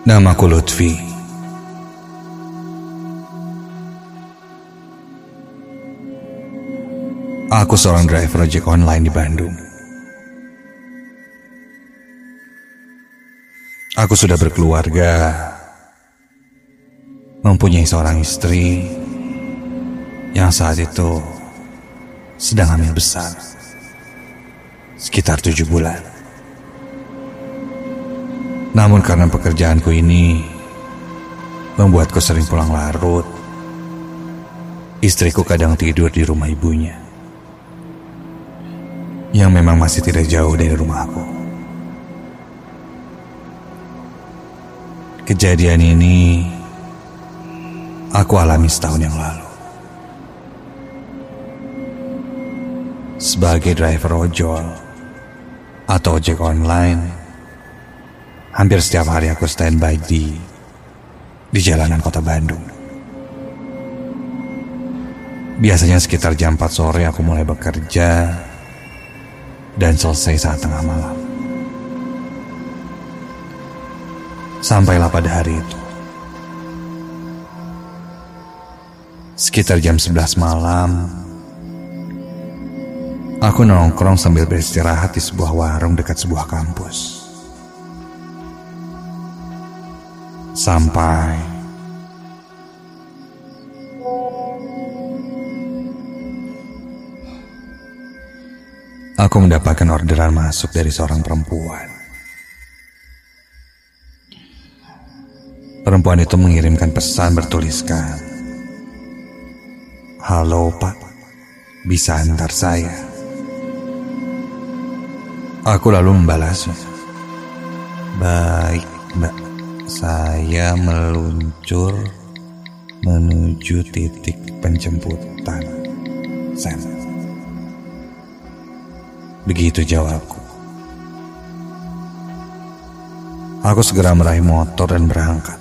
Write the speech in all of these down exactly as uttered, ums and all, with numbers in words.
Namaku Lutfi. Aku seorang driver ojek online di Bandung. Aku sudah berkeluarga, mempunyai seorang istri yang saat itu sedang hamil besar, sekitar tujuh bulan. Namun karena pekerjaanku ini membuatku sering pulang larut, istriku kadang tidur di rumah ibunya, yang memang masih tidak jauh dari rumahku. Kejadian ini aku alami setahun yang lalu. Sebagai driver ojol atau ojek online, hampir setiap hari aku standby di di jalanan kota Bandung. Biasanya sekitar jam empat sore aku mulai bekerja dan selesai saat tengah malam. Sampailah pada hari itu, sekitar jam sebelas malam, aku nongkrong sambil beristirahat di sebuah warung dekat sebuah kampus. Sampai aku mendapatkan orderan masuk dari seorang perempuan. Perempuan itu mengirimkan pesan bertuliskan, "Halo Pak, bisa antar saya?" Aku lalu membalasnya, "Baik Mbak, saya meluncur menuju titik penjemputan. Sam." Begitu jawabku. Aku segera meraih motor dan berangkat.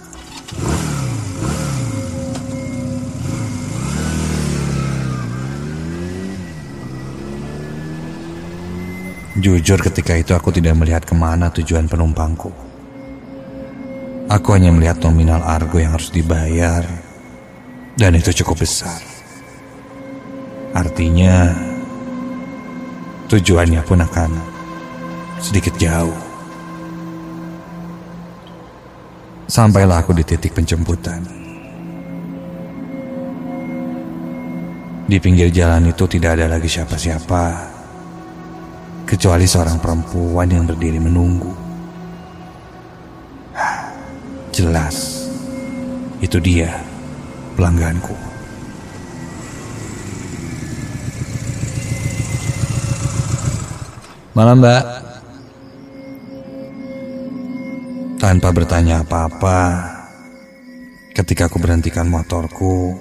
Jujur ketika itu aku tidak melihat kemana tujuan penumpangku. Aku hanya melihat nominal argo yang harus dibayar, dan itu cukup besar. Artinya tujuannya pun akan sedikit jauh. Sampailah aku di titik penjemputan. Di pinggir jalan itu tidak ada lagi siapa-siapa, kecuali seorang perempuan yang berdiri menunggu. Jelas, itu dia pelangganku. "Malam Mbak." Tanpa bertanya apa-apa, ketika aku berhentikan motorku,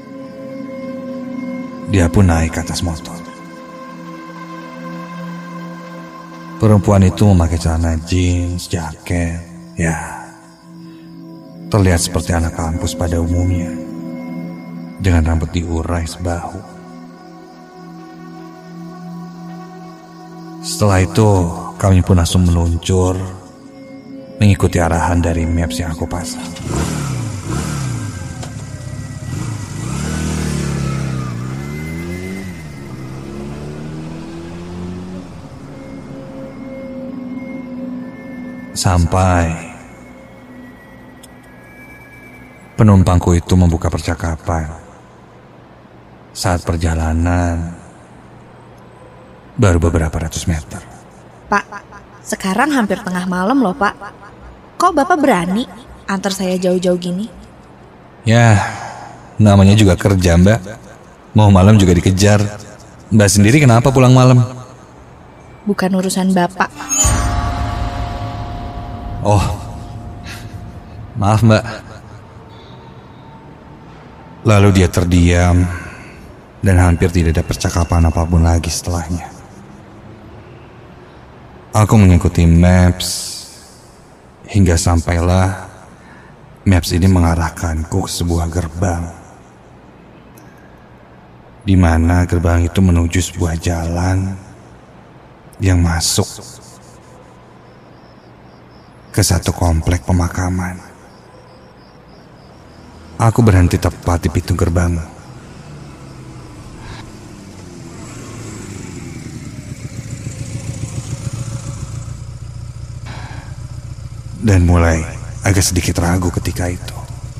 dia pun naik ke atas motor. Perempuan itu memakai celana jeans, jaket, ya, terlihat seperti anak kampus pada umumnya, dengan rambut diurai sebahu. Setelah itu, kami pun langsung meluncur mengikuti arahan dari maps yang aku pasang. Sampai penumpangku itu membuka percakapan saat perjalanan baru beberapa ratus meter. "Pak, sekarang hampir tengah malam loh Pak. Kok Bapak berani antar saya jauh-jauh gini?" "Ya, namanya juga kerja Mbak. Mau malam juga dikejar. Mbak sendiri kenapa pulang malam?" "Bukan urusan Bapak." "Oh, maaf Mbak." Lalu dia terdiam dan hampir tidak ada percakapan apapun lagi setelahnya. Aku mengikuti maps hingga sampailah maps ini mengarahkanku ke sebuah gerbang, di mana gerbang itu menuju sebuah jalan yang masuk ke satu komplek pemakaman. Aku berhenti tepat di pintu gerbang. Dan mulai agak sedikit ragu ketika itu.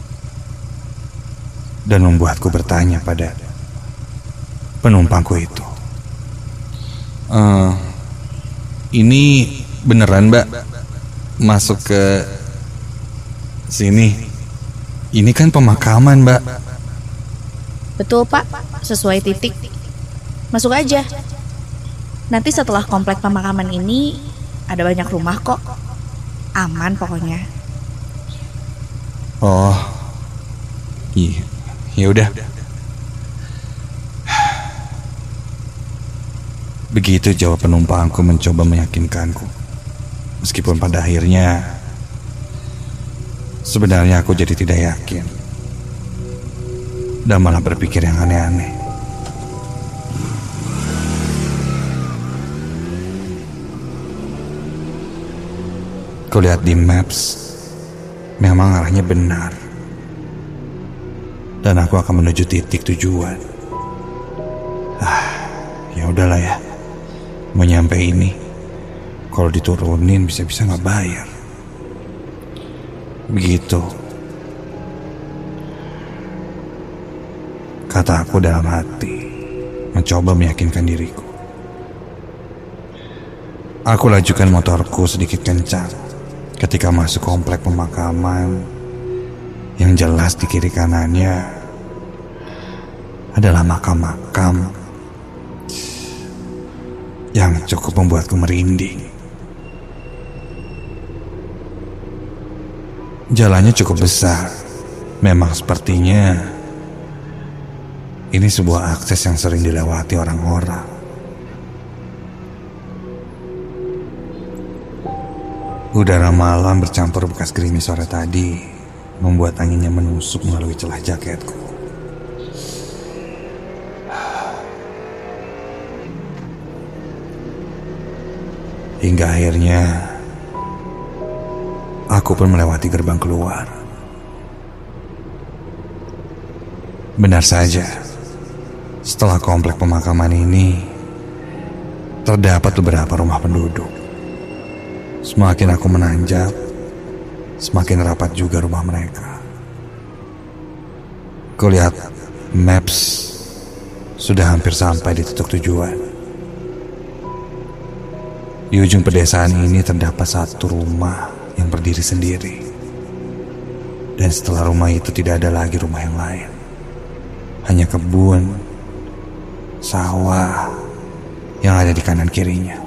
Dan membuatku bertanya pada penumpangku itu. Uh, ini beneran mbak masuk ke sini? Ini kan pemakaman mbak. Betul pak, sesuai titik. Masuk aja. Nanti setelah komplek pemakaman ini ada banyak rumah kok. Aman pokoknya. Oh, iya, ya udah. Begitu jawab penumpangku mencoba meyakinkanku. Meskipun pada akhirnya sebenarnya aku jadi tidak yakin dan malah berpikir yang aneh-aneh. Kulihat di maps, memang arahnya benar, dan aku akan menuju titik tujuan. Ah, ya udahlah ya. Mau nyampe ini, kalau diturunin bisa-bisa nggak bayar. Begitu kata aku dalam hati, mencoba meyakinkan diriku. Aku lajukan motorku sedikit kencang ketika masuk komplek pemakaman yang jelas di kiri kanannya adalah makam-makam yang cukup membuatku merinding. Jalannya cukup besar. Memang sepertinya ini sebuah akses yang sering dilewati orang-orang. Udara malam bercampur bekas gerimis sore tadi membuat anginnya menusuk melalui celah jaketku. Hingga akhirnya aku pun melewati gerbang keluar. Benar saja, setelah komplek pemakaman ini terdapat beberapa rumah penduduk. Semakin aku menanjak, semakin rapat juga rumah mereka. Kulihat maps sudah hampir sampai di titik tujuan. Di ujung pedesaan ini terdapat satu rumah yang berdiri sendiri. Dan setelah rumah itu tidak ada lagi rumah yang lain. Hanya kebun, sawah yang ada di kanan kirinya.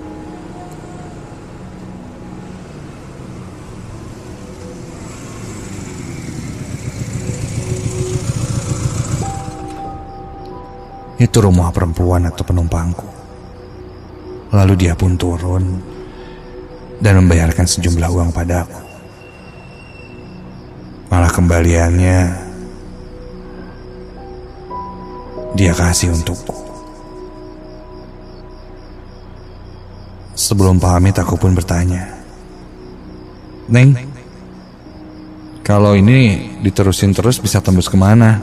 Itu rumah perempuan atau penumpangku. Lalu dia pun turun dan membayarkan sejumlah uang padaku. Malah kembaliannya dia kasih untukku. Sebelum pamit aku pun bertanya, "Neng, kalau ini diterusin terus bisa tembus kemana?"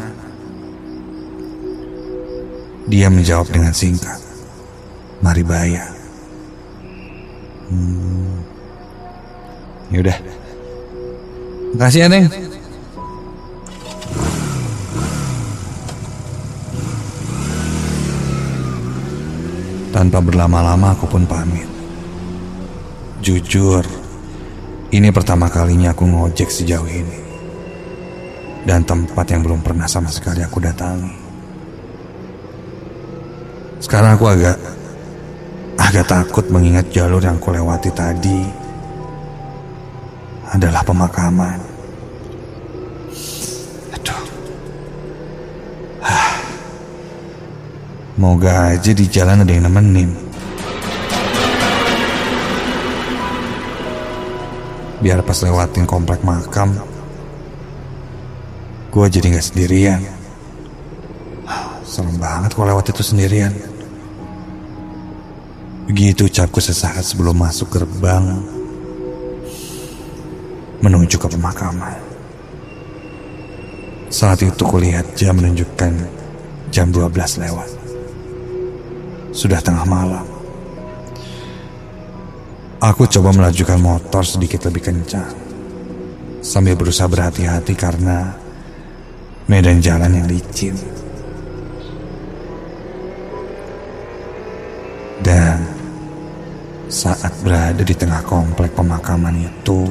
Dia menjawab dengan singkat, "Maribaya." Hmm. Yaudah, makasih ya Neng. Tanpa berlama-lama aku pun pamit. Jujur, ini pertama kalinya aku ngojek sejauh ini, dan tempat yang belum pernah sama sekali aku datangi. Sekarang aku agak Agak takut mengingat jalur yang aku lewati tadi adalah pemakaman. Aduh. Ah. Moga aja di jalan ada yang nemenin. Biar pas lewatin komplek makam, gue jadi gak sendirian. Serem banget kalau lewat itu sendirian. Begitu ucapku sesaat sebelum masuk gerbang menuju ke pemakaman. Saat itu kulihat jam menunjukkan jam dua belas lewat. Sudah tengah malam. Aku coba melajukan motor sedikit lebih kencang, sambil berusaha berhati-hati karena medan jalan yang licin. Dan saat berada di tengah komplek pemakaman itu,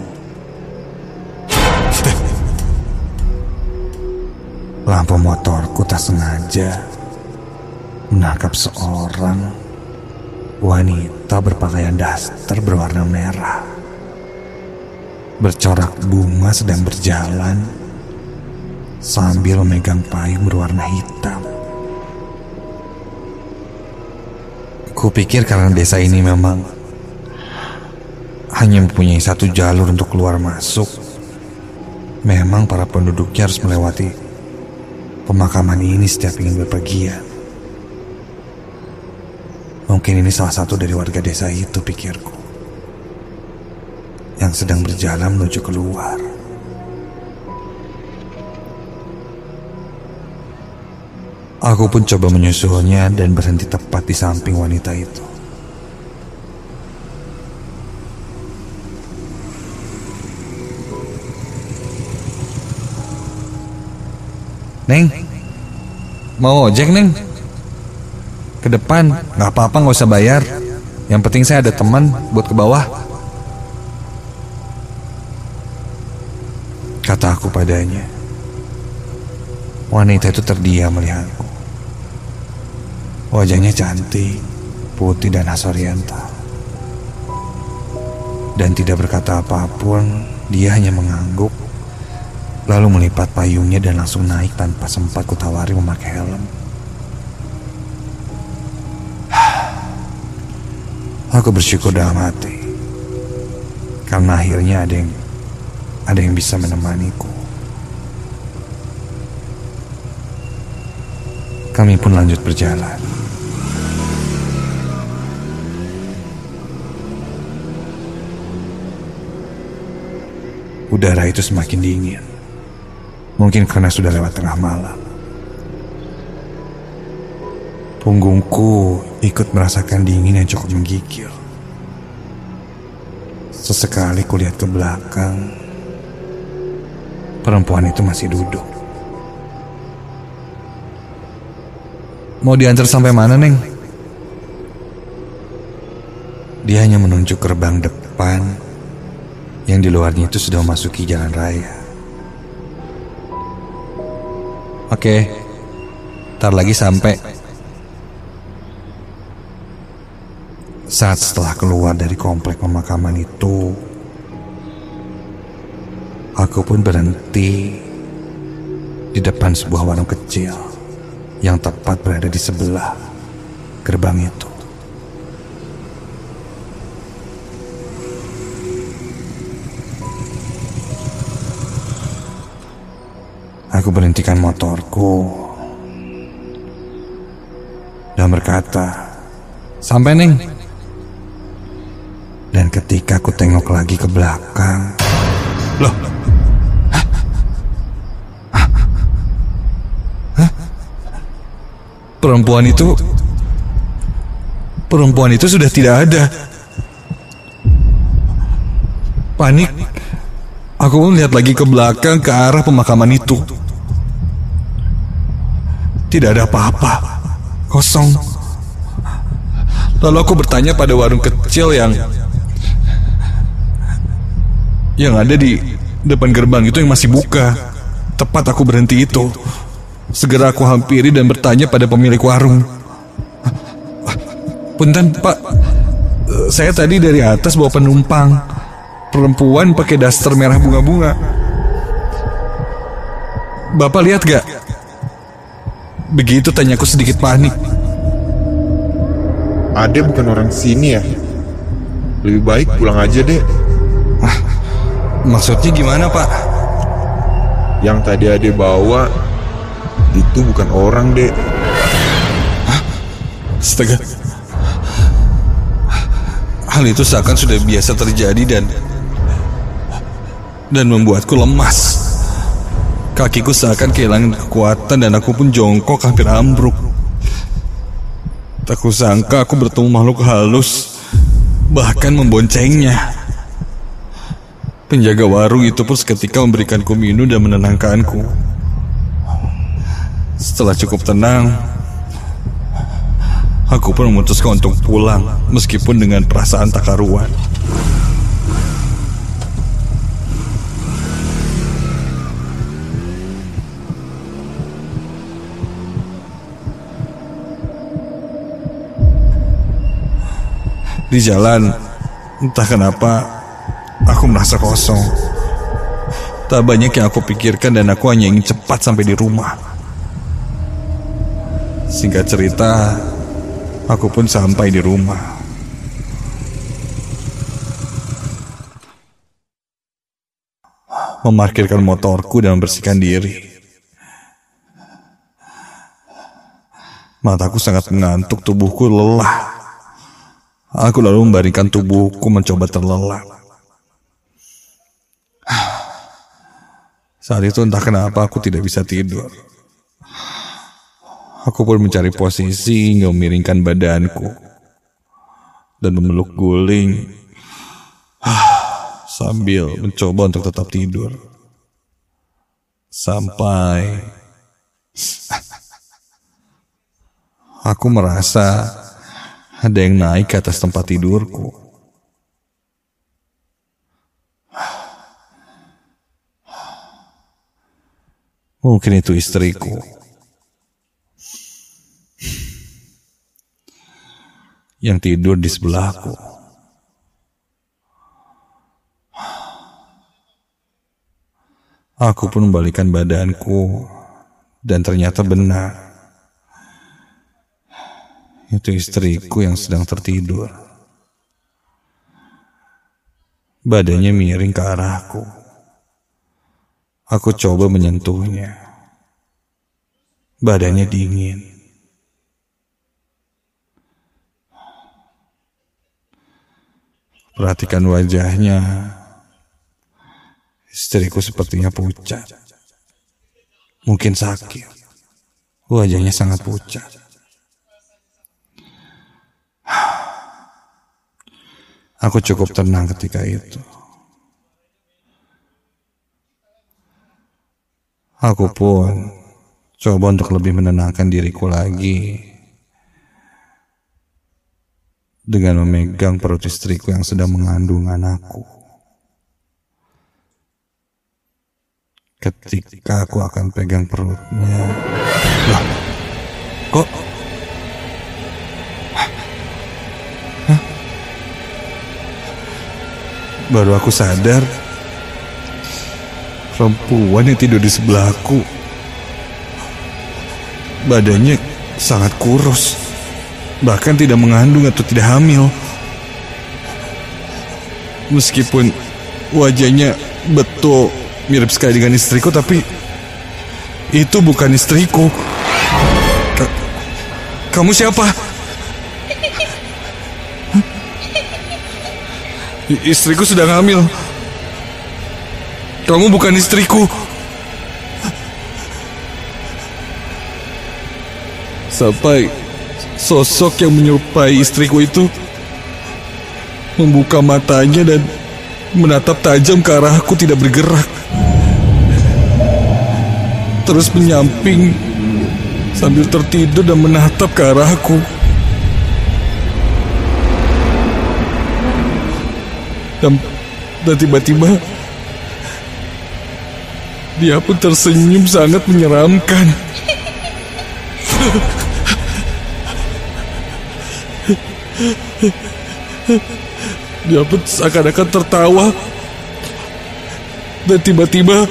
lampu motorku tak sengaja menangkap seorang wanita berpakaian daster berwarna merah, bercorak bunga, sedang berjalan sambil memegang payung berwarna hitam. Kupikir karena desa ini memang hanya mempunyai satu jalur untuk keluar masuk, memang para penduduknya harus melewati pemakaman ini setiap ingin berpergian. Mungkin ini salah satu dari warga desa itu, pikirku, yang sedang berjalan menuju keluar. Aku pun coba menyusulnya dan berhenti tepat di samping wanita itu. Neng, mau ojek neng? Ke depan, gak apa-apa, gak usah bayar. Yang penting saya ada teman buat ke bawah, kata aku padanya. Wanita itu terdiam melihatku. Wajahnya cantik, putih dan khas oriental. Dan tidak berkata apapun, dia hanya mengangguk, lalu melipat payungnya dan langsung naik tanpa sempat kutawari memakai helm. Aku bersyukur dalam hati, karena akhirnya ada yang ada yang bisa menemaniku. Kami pun lanjut berjalan. Udara itu semakin dingin, mungkin karena sudah lewat tengah malam. Punggungku ikut merasakan dingin yang cukup menggigil. Sesekali kulihat ke belakang, perempuan itu masih duduk. Mau diantar sampai mana, Neng? Dia hanya menunjuk gerbang depan yang di luarnya itu sudah memasuki jalan raya. Oke, ntar lagi sampai. Saat setelah keluar dari komplek pemakaman itu, aku pun berhenti di depan sebuah warung kecil yang tepat berada di sebelah gerbang itu. Aku berhentikan motorku dan berkata, "Sampai, Neng." Dan ketika aku tengok lagi ke belakang, loh, hah? Hah? Hah? Perempuan itu, perempuan itu sudah tidak ada. Panik, aku pun lihat lagi ke belakang ke arah pemakaman itu. Tidak ada apa-apa, kosong. Lalu aku bertanya pada warung kecil yang yang ada di depan gerbang itu yang masih buka. Tepat aku berhenti itu, segera aku hampiri dan bertanya pada pemilik warung. "Punten, Pak, saya tadi dari atas bawa penumpang, perempuan pakai daster merah bunga-bunga. Bapak lihat gak?" Begitu tanyaku sedikit panik. "Ade bukan orang sini ya? Lebih baik pulang aja, Dek." Ah, maksudnya gimana, Pak? "Yang tadi Ade bawa itu bukan orang, Dek." Hah? Astaga. Hal itu seakan sudah biasa terjadi dan dan membuatku lemas. Kakiku seakan kehilangan kekuatan dan aku pun jongkok hampir ambruk. Tak kusangka aku bertemu makhluk halus, bahkan memboncengnya. Penjaga warung itu pun seketika memberikanku minum dan menenangkanku. Setelah cukup tenang, aku pun memutuskan untuk pulang, meskipun dengan perasaan tak karuan. Di jalan, entah kenapa, aku merasa kosong. Tak banyak yang aku pikirkan dan aku hanya ingin cepat sampai di rumah. Singkat cerita, aku pun sampai di rumah. Memarkirkan motorku dan membersihkan diri. Mataku sangat mengantuk, tubuhku lelah. Aku lalu membaringkan tubuhku mencoba terlelap. Saat itu entah kenapa aku tidak bisa tidur. Aku pun mencari posisi hingga memiringkan badanku dan memeluk guling sambil mencoba untuk tetap tidur. Sampai aku merasa ada yang naik ke atas tempat tidurku. Mungkin itu istriku. Yang tidur di sebelahku. Aku pun membalikkan badanku dan ternyata benar. Itu istriku yang sedang tertidur. Badannya miring ke arahku. Aku coba menyentuhnya. Badannya dingin. Perhatikan wajahnya. Istriku sepertinya pucat. Mungkin sakit. Wajahnya sangat pucat. Aku cukup tenang ketika itu. Aku pun coba untuk lebih menenangkan diriku lagi dengan memegang perut istriku yang sedang mengandung anakku. Ketika aku akan pegang perutnya, lah, kok? Hah? Baru aku sadar, perempuan yang tidur di sebelahku, badannya sangat kurus, bahkan tidak mengandung atau tidak hamil. Meskipun wajahnya betul mirip sekali dengan istriku, tapi itu bukan istriku. Ka- Kamu siapa? I- istriku sedang hamil. Kamu bukan istriku. Sampai sosok yang menyerupai istriku itu membuka matanya dan menatap tajam ke arahku, tidak bergerak. Terus menyamping sambil tertidur dan menatap ke arahku. Dan, dan tiba-tiba dia pun tersenyum sangat menyeramkan. Dia pun seakan-akan tertawa. Dan tiba-tiba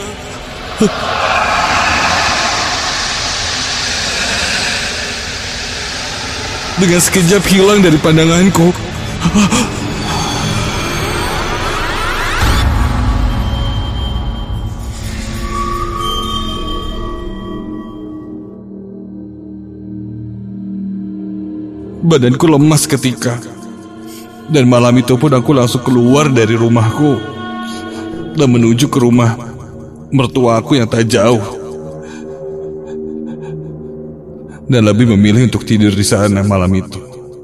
dengan sekejap hilang dari pandanganku. Badanku lemas ketika, dan malam itu pun aku langsung keluar dari rumahku dan menuju ke rumah mertuaku yang tak jauh, dan lebih memilih untuk tidur di sana malam itu.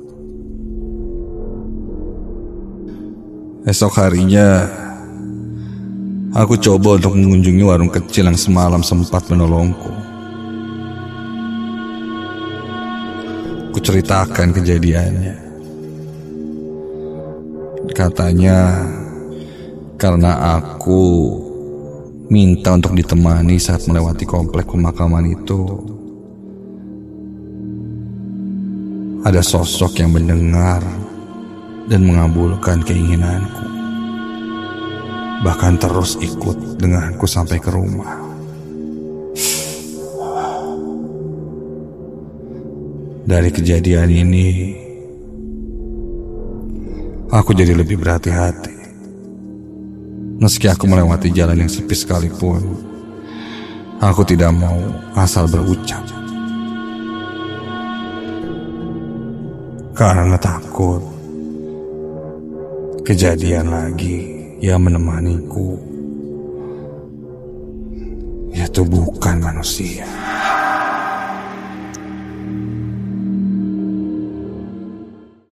Esok harinya, aku coba untuk mengunjungi warung kecil yang semalam sempat menolongku. Kuceritakan kejadiannya. Katanya, karena aku minta untuk ditemani saat melewati komplek pemakaman itu, ada sosok yang mendengar dan mengabulkan keinginanku. Bahkan terus ikut denganku sampai ke rumah. Dari kejadian ini, aku jadi lebih berhati-hati. Meski aku melewati jalan yang sepi sekalipun, aku tidak mau asal berucap. Karena takut kejadian lagi yang menemaniku, yaitu bukan manusia.